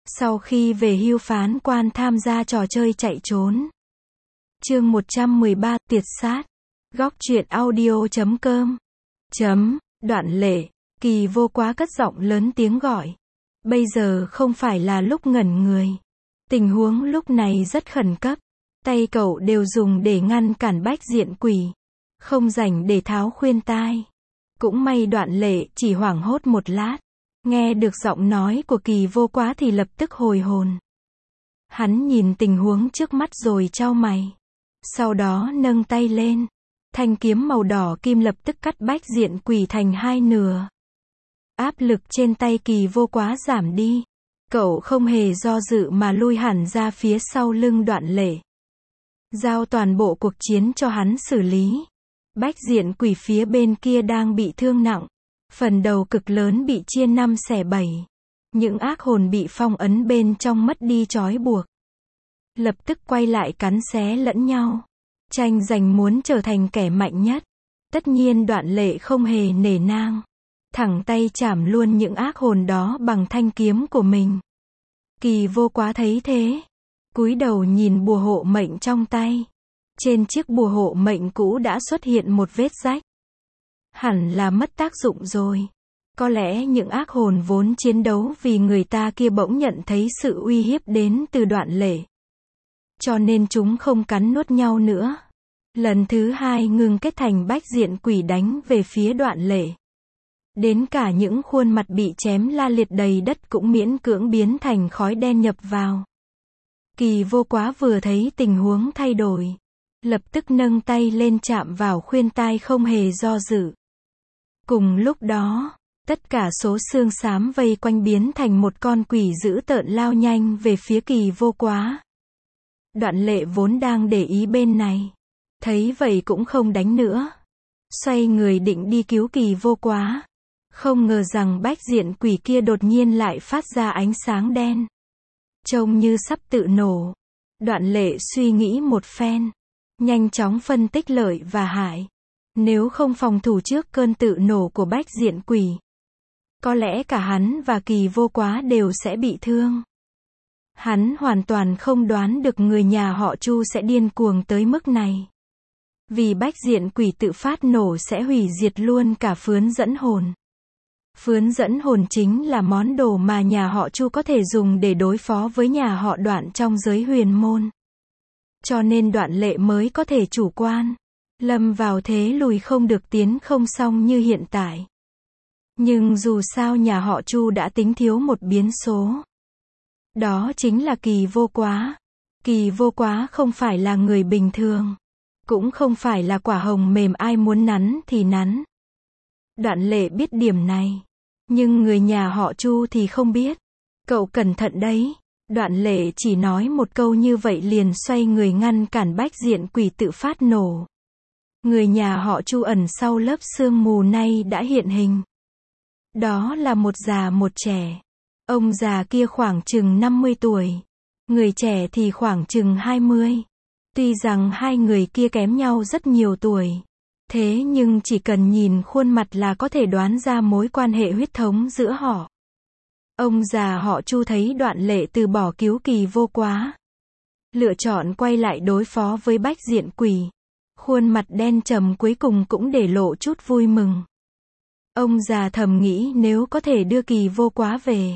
Sau khi về hưu phán quan tham gia trò chơi chạy trốn. Chương 113, Tiệt sát. Góc truyện audio.com. Đoạn lệ. Kỳ Vô Quá cất giọng lớn tiếng gọi. Bây giờ không phải là lúc ngẩn người. Tình huống lúc này rất khẩn cấp. Tay cậu đều dùng để ngăn cản Bách Diện Quỷ. Không rảnh để tháo khuyên tai. Cũng may Đoạn lệ chỉ hoảng hốt một lát. Nghe được giọng nói của Kỳ Vô Quá thì lập tức hồi hồn. Hắn nhìn tình huống trước mắt rồi chau mày. Sau đó nâng tay lên. Thanh kiếm màu đỏ kim lập tức cắt Bách Diện Quỷ thành hai nửa. Áp lực trên tay Kỳ Vô Quá giảm đi. Cậu không hề do dự mà lui hẳn ra phía sau lưng Đoạn lệ. Giao toàn bộ cuộc chiến cho hắn xử lý. Bách Diện Quỷ phía bên kia đang bị thương nặng. Phần đầu cực lớn bị chia 5 xẻ 7. Những ác hồn bị phong ấn bên trong mất đi trói buộc. Lập tức quay lại cắn xé lẫn nhau. Tranh giành muốn trở thành kẻ mạnh nhất. Tất nhiên Đoạn lệ không hề nể nang. Thẳng tay chảm luôn những ác hồn đó bằng thanh kiếm của mình. Kỳ Vô Quá thấy thế. Cúi đầu nhìn bùa hộ mệnh trong tay. Trên chiếc bùa hộ mệnh cũ đã xuất hiện một vết rách. Hẳn là mất tác dụng rồi. Có lẽ những ác hồn vốn chiến đấu vì người ta kia bỗng nhận thấy sự uy hiếp đến từ Đoạn lệ. Cho nên chúng không cắn nuốt nhau nữa. Lần thứ hai ngừng kết thành Bách Diện Quỷ đánh về phía Đoạn lệ. Đến cả những khuôn mặt bị chém la liệt đầy đất cũng miễn cưỡng biến thành khói đen nhập vào. Kỳ Vô Quá vừa thấy tình huống thay đổi. Lập tức nâng tay lên chạm vào khuyên tai không hề do dự. Cùng lúc đó, tất cả số xương xám vây quanh biến thành một con quỷ dữ tợn lao nhanh về phía Kỳ Vô Quá. Đoạn lệ vốn đang để ý bên này. Thấy vậy cũng không đánh nữa. Xoay người định đi cứu Kỳ Vô Quá. Không ngờ rằng Bách Diện Quỷ kia đột nhiên lại phát ra ánh sáng đen. Trông như sắp tự nổ. Đoạn lệ suy nghĩ một phen. Nhanh chóng phân tích lợi và hại. Nếu không phòng thủ trước cơn tự nổ của Bách Diện Quỷ, có lẽ cả hắn và Kỳ Vô Quá đều sẽ bị thương. Hắn hoàn toàn không đoán được người nhà họ Chu sẽ điên cuồng tới mức này. Vì Bách Diện Quỷ tự phát nổ sẽ hủy diệt luôn cả phướn dẫn hồn. Phướn dẫn hồn chính là món đồ mà nhà họ Chu có thể dùng để đối phó với nhà họ Đoạn trong giới huyền môn. Cho nên Đoạn lệ mới có thể chủ quan. Lâm vào thế lùi không được tiến không xong như hiện tại. Nhưng dù sao nhà họ Chu đã tính thiếu một biến số. Đó chính là Kỳ Vô Quá. Kỳ Vô Quá không phải là người bình thường. Cũng không phải là quả hồng mềm ai muốn nắn thì nắn. Đoạn lệ biết điểm này. Nhưng người nhà họ Chu thì không biết. Cậu cẩn thận đấy. Đoạn lệ chỉ nói một câu như vậy liền xoay người ngăn cản Bách Diện Quỷ tự phát nổ. Người nhà họ Chu ẩn sau lớp sương mù nay đã hiện hình. Đó là một già một trẻ. Ông già kia khoảng chừng 50 tuổi. Người trẻ thì khoảng chừng 20. Tuy rằng hai người kia kém nhau rất nhiều tuổi. Thế nhưng chỉ cần nhìn khuôn mặt là có thể đoán ra mối quan hệ huyết thống giữa họ. Ông già họ Chu thấy Đoạn lệ từ bỏ cứu Kỳ Vô Quá. Lựa chọn quay lại đối phó với Bách Diện Quỷ. Khuôn mặt đen trầm cuối cùng cũng để lộ chút vui mừng. Ông già thầm nghĩ nếu có thể đưa Kỳ Vô Quá về.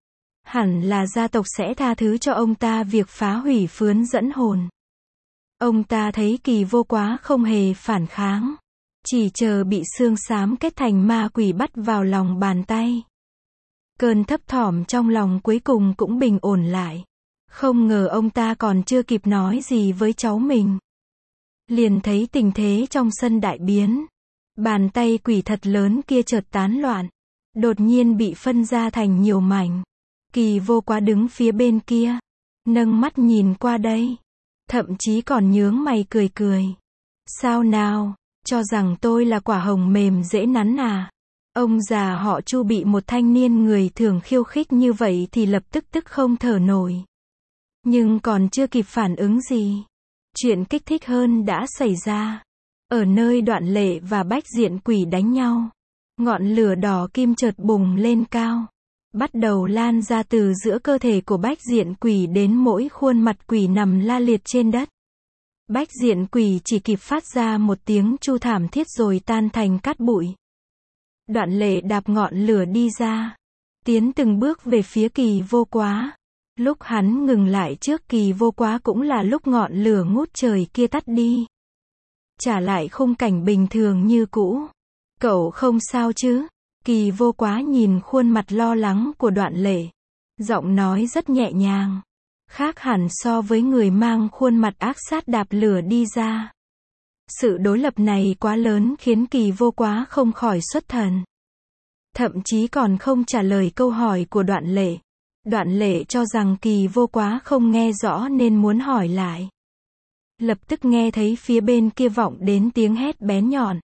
Hẳn là gia tộc sẽ tha thứ cho ông ta việc phá hủy phướn dẫn hồn. Ông ta thấy Kỳ Vô Quá không hề phản kháng. Chỉ chờ bị xương xám kết thành ma quỷ bắt vào lòng bàn tay. Cơn thấp thỏm trong lòng cuối cùng cũng bình ổn lại. Không ngờ ông ta còn chưa kịp nói gì với cháu mình. Liền thấy tình thế trong sân đại biến. Bàn tay quỷ thật lớn kia chợt tán loạn. Đột nhiên bị phân ra thành nhiều mảnh. Kỳ Vô Quá đứng phía bên kia. Nâng mắt nhìn qua đây. Thậm chí còn nhướng mày cười cười. Sao nào, cho rằng tôi là quả hồng mềm dễ nắn à? Ông già họ Chu bị một thanh niên người thường khiêu khích như vậy thì lập tức không thở nổi. Nhưng còn chưa kịp phản ứng gì. Chuyện kích thích hơn đã xảy ra. Ở nơi Đoạn lệ và Bách Diện Quỷ đánh nhau. Ngọn lửa đỏ kim chợt bùng lên cao. bắt đầu lan ra từ giữa cơ thể của Bách Diện Quỷ đến mỗi khuôn mặt quỷ nằm la liệt trên đất. Bách Diện Quỷ chỉ kịp phát ra một tiếng chu thảm thiết rồi tan thành cát bụi. Đoạn Lệ đạp ngọn lửa đi ra, tiến từng bước về phía Kỳ Vô Quá. Lúc hắn ngừng lại trước Kỳ Vô Quá cũng là lúc ngọn lửa ngút trời kia tắt đi. Trả lại khung cảnh bình thường như cũ. Cậu không sao chứ? Kỳ Vô Quá nhìn khuôn mặt lo lắng của Đoạn Lệ. Giọng nói rất nhẹ nhàng. Khác hẳn so với người mang khuôn mặt ác sát đạp lửa đi ra. Sự đối lập này quá lớn khiến Kỳ Vô Quá không khỏi xuất thần. Thậm chí còn không trả lời câu hỏi của Đoạn Lệ. Đoạn Lệ cho rằng Kỳ Vô Quá không nghe rõ nên muốn hỏi lại. Lập tức nghe thấy phía bên kia vọng đến tiếng hét bén nhọn.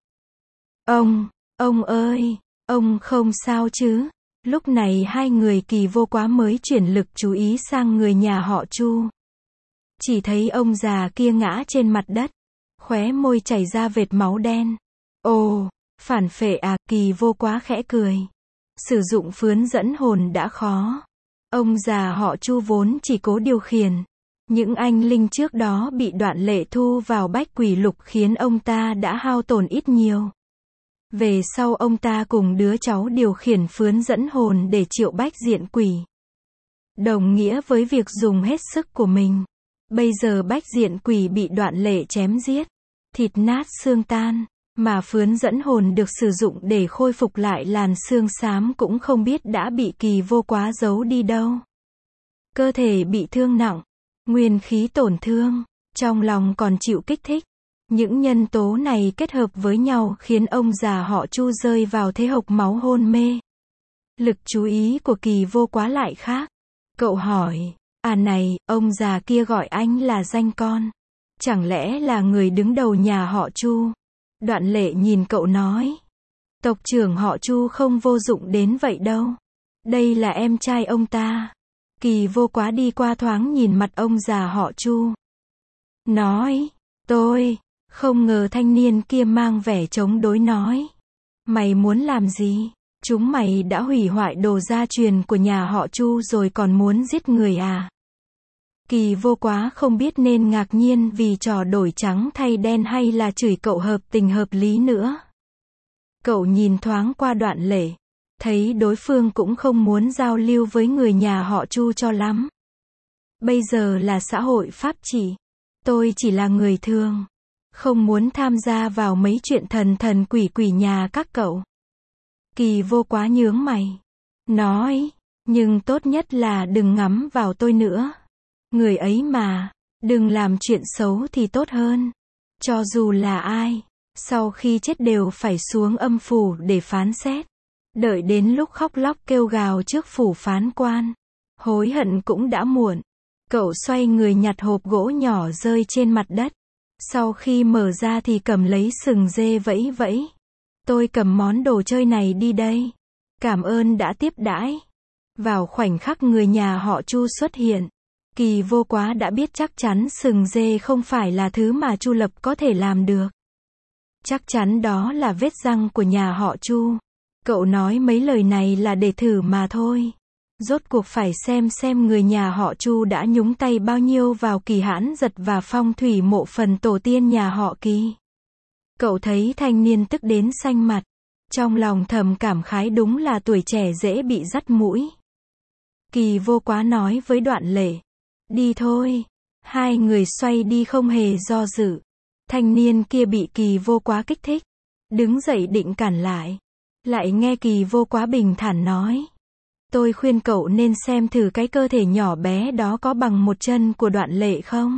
Ông ơi, ông không sao chứ? Lúc này hai người Kỳ Vô Quá mới chuyển lực chú ý sang người nhà họ Chu. Chỉ thấy ông già kia ngã trên mặt đất, khóe môi chảy ra vệt máu đen. Ồ, phản phệ à? Kỳ Vô Quá khẽ cười. Sử dụng phướn dẫn hồn đã khó. Ông già họ Chu vốn chỉ cố điều khiển. Những anh linh trước đó bị Đoạn Lệ thu vào bách quỷ lục khiến ông ta đã hao tổn ít nhiều. Về sau ông ta cùng đứa cháu điều khiển phướn dẫn hồn để triệu Bách Diện Quỷ. Đồng nghĩa với việc dùng hết sức của mình. Bây giờ Bách Diện Quỷ bị Đoạn Lệ chém giết, thịt nát xương tan, mà phướn dẫn hồn được sử dụng để khôi phục lại làn xương xám cũng không biết đã bị Kỳ Vô Quá giấu đi đâu. Cơ thể bị thương nặng, nguyên khí tổn thương, trong lòng còn chịu kích thích. Những nhân tố này kết hợp với nhau khiến ông già họ Chu rơi vào thế hộc máu hôn mê. Lực chú ý của Kỳ Vô Quá lại khác. Cậu hỏi, à này, ông già kia gọi anh là danh con. Chẳng lẽ là người đứng đầu nhà họ Chu? Đoạn Lệ nhìn cậu nói. Tộc trưởng họ Chu không vô dụng đến vậy đâu. Đây là em trai ông ta. Kỳ Vô Quá đi qua thoáng nhìn mặt ông già họ Chu. Nói, tôi không ngờ thanh niên kia mang vẻ chống đối nói. Mày muốn làm gì? Chúng mày đã hủy hoại đồ gia truyền của nhà họ Chu rồi còn muốn giết người à? Kỳ Vô Quá không biết nên ngạc nhiên vì trò đổi trắng thay đen hay là chửi cậu hợp tình hợp lý nữa. Cậu nhìn thoáng qua Đoạn Lệ, thấy đối phương cũng không muốn giao lưu với người nhà họ Chu cho lắm. Bây giờ là xã hội pháp trị. Tôi chỉ là người thường. Không muốn tham gia vào mấy chuyện thần quỷ quỷ nhà các cậu. Kỳ Vô Quá nhướng mày. Nói, nhưng tốt nhất là đừng ngắm vào tôi nữa. Người ấy mà, đừng làm chuyện xấu thì tốt hơn. Cho dù là ai, sau khi chết đều phải xuống âm phủ để phán xét. Đợi đến lúc khóc lóc kêu gào trước phủ phán quan, hối hận cũng đã muộn. Cậu xoay người nhặt hộp gỗ nhỏ rơi trên mặt đất. Sau khi mở ra thì cầm lấy sừng dê vẫy vẫy. Tôi cầm món đồ chơi này đi đây. Cảm ơn đã tiếp đãi. Vào khoảnh khắc người nhà họ Chu xuất hiện, Kỳ Vô Quá đã biết chắc chắn sừng dê không phải là thứ mà Chu Lập có thể làm được. Chắc chắn đó là vết răng của nhà họ Chu. Cậu nói mấy lời này là để thử mà thôi. Rốt cuộc phải xem người nhà họ Chu đã nhúng tay bao nhiêu vào Kỳ Hãn Giật và phong thủy mộ phần tổ tiên nhà họ Kỳ. Cậu thấy thanh niên tức đến xanh mặt. Trong lòng thầm cảm khái đúng là tuổi trẻ dễ bị dắt mũi. Kỳ Vô Quá nói với Đoạn Lệ. Đi thôi. Hai người xoay đi không hề do dự. Thanh niên kia bị Kỳ Vô Quá kích thích. Đứng dậy định cản lại. Lại nghe Kỳ Vô Quá bình thản nói. Tôi khuyên cậu nên xem thử cái cơ thể nhỏ bé đó có bằng một chân của Đoạn Lệ không.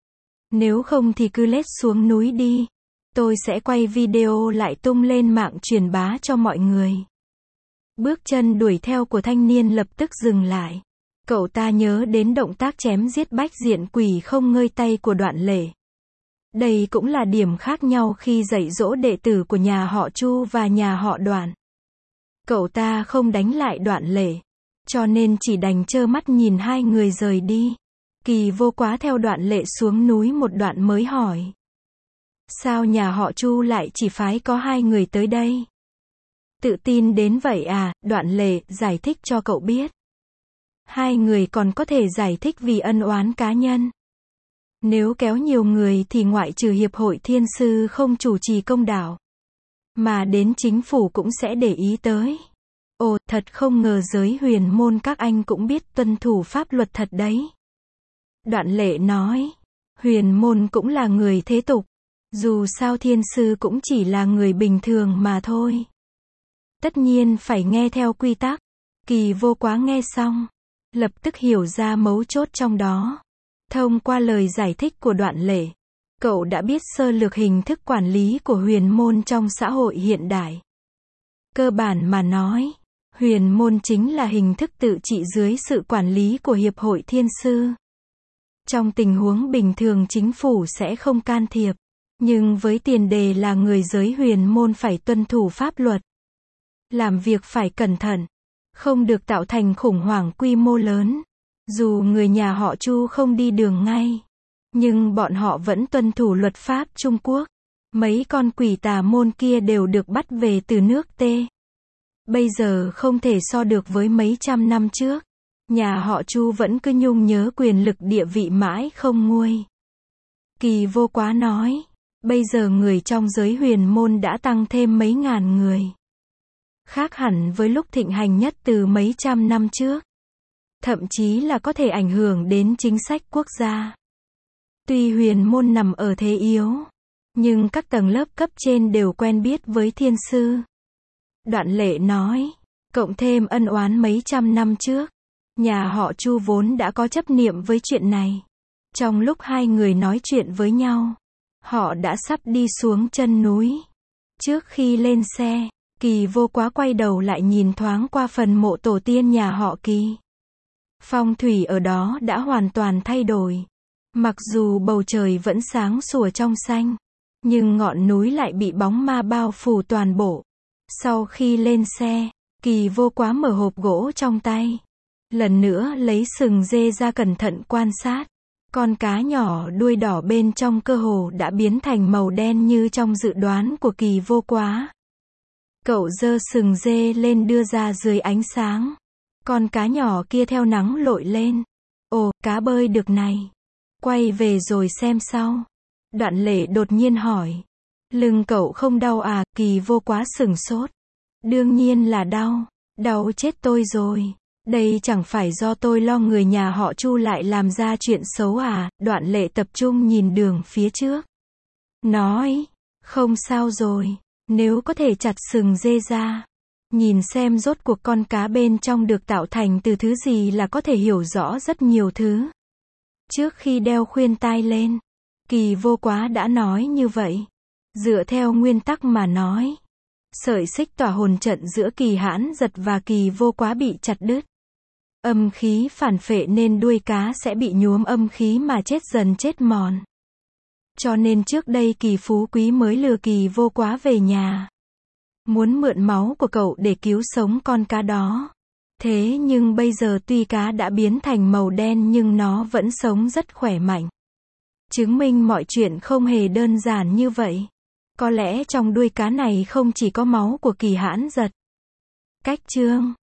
Nếu không thì cứ lết xuống núi đi. Tôi sẽ quay video lại tung lên mạng truyền bá cho mọi người. Bước chân đuổi theo của thanh niên lập tức dừng lại. Cậu ta nhớ đến động tác chém giết Bách Diện Quỷ không ngơi tay của Đoạn Lệ. Đây cũng là điểm khác nhau khi dạy dỗ đệ tử của nhà họ Chu và nhà họ Đoạn. Cậu ta không đánh lại Đoạn Lệ, cho nên chỉ đành trơ mắt nhìn hai người rời đi. Kỳ Vô Quá theo Đoạn Lệ xuống núi một đoạn mới hỏi. Sao nhà họ Chu lại chỉ phái có hai người tới đây? Tự tin đến vậy à, Đoạn Lệ giải thích cho cậu biết. Hai người còn có thể giải thích vì ân oán cá nhân. Nếu kéo nhiều người thì ngoại trừ Hiệp hội Thiên Sư không chủ trì công đạo, mà đến chính phủ cũng sẽ để ý tới. Ồ, thật không ngờ giới huyền môn các anh cũng biết tuân thủ pháp luật thật đấy. Đoạn Lệ nói, huyền môn cũng là người thế tục. Dù sao Thiên Sư cũng chỉ là người bình thường mà thôi. Tất nhiên phải nghe theo quy tắc. Kỳ Vô Quá nghe xong, lập tức hiểu ra mấu chốt trong đó. Thông qua lời giải thích của Đoạn Lệ, cậu đã biết sơ lược hình thức quản lý của huyền môn trong xã hội hiện đại. Cơ bản mà nói, huyền môn chính là hình thức tự trị dưới sự quản lý của Hiệp hội Thiên Sư. Trong tình huống bình thường chính phủ sẽ không can thiệp, nhưng với tiền đề là người giới huyền môn phải tuân thủ pháp luật. Làm việc phải cẩn thận, không được tạo thành khủng hoảng quy mô lớn. Dù người nhà họ Chu không đi đường ngay, nhưng bọn họ vẫn tuân thủ luật pháp Trung Quốc. Mấy con quỷ tà môn kia đều được bắt về từ nước T. Bây giờ không thể so được với mấy trăm năm trước. Nhà họ Chu vẫn cứ nhung nhớ quyền lực địa vị mãi không nguôi. Kỳ Vô Quá nói, bây giờ người trong giới huyền môn đã tăng thêm mấy ngàn người. Khác hẳn với lúc thịnh hành nhất từ mấy trăm năm trước. Thậm chí là có thể ảnh hưởng đến chính sách quốc gia. Tuy huyền môn nằm ở thế yếu, nhưng các tầng lớp cấp trên đều quen biết với Thiên Sư. Đoạn Lệ nói, cộng thêm ân oán mấy trăm năm trước, nhà họ Chu vốn đã có chấp niệm với chuyện này. Trong lúc hai người nói chuyện với nhau, họ đã sắp đi xuống chân núi. Trước khi lên xe, Kỳ Vô Quá quay đầu lại nhìn thoáng qua phần mộ tổ tiên nhà họ Kỳ. Phong thủy ở đó đã hoàn toàn thay đổi. Mặc dù bầu trời vẫn sáng sủa trong xanh, nhưng ngọn núi lại bị bóng ma bao phủ toàn bộ. Sau khi lên xe, Kỳ Vô Quá mở hộp gỗ trong tay. Lần nữa lấy sừng dê ra cẩn thận quan sát. Con cá nhỏ đuôi đỏ bên trong cơ hồ đã biến thành màu đen như trong dự đoán của Kỳ Vô Quá. Cậu giơ sừng dê lên đưa ra dưới ánh sáng. Con cá nhỏ kia theo nắng lội lên. Ồ, cá bơi được này. Quay về rồi xem sau. Đoạn Lệ đột nhiên hỏi. Lưng cậu không đau à? Kỳ Vô Quá sửng sốt. Đương nhiên là đau. Đau chết tôi rồi. Đây chẳng phải do tôi lo người nhà họ Chu lại làm ra chuyện xấu à? Đoạn Lệ tập trung nhìn đường phía trước. Nói. Không sao rồi. Nếu có thể chặt sừng dê ra, nhìn xem rốt cuộc con cá bên trong được tạo thành từ thứ gì là có thể hiểu rõ rất nhiều thứ. Trước khi đeo khuyên tai lên, Kỳ Vô Quá đã nói như vậy. Dựa theo nguyên tắc mà nói, sợi xích tỏa hồn trận giữa Kỳ Hãn Giật và Kỳ Vô Quá bị chặt đứt. Âm khí phản phệ nên đuôi cá sẽ bị nhuốm âm khí mà chết dần chết mòn. Cho nên trước đây Kỳ Phú Quý mới lừa Kỳ Vô Quá về nhà. Muốn mượn máu của cậu để cứu sống con cá đó. Thế nhưng bây giờ tuy cá đã biến thành màu đen nhưng nó vẫn sống rất khỏe mạnh. Chứng minh mọi chuyện không hề đơn giản như vậy. Có lẽ trong đuôi cá này không chỉ có máu của Kỳ Hãn Giật. Cách chương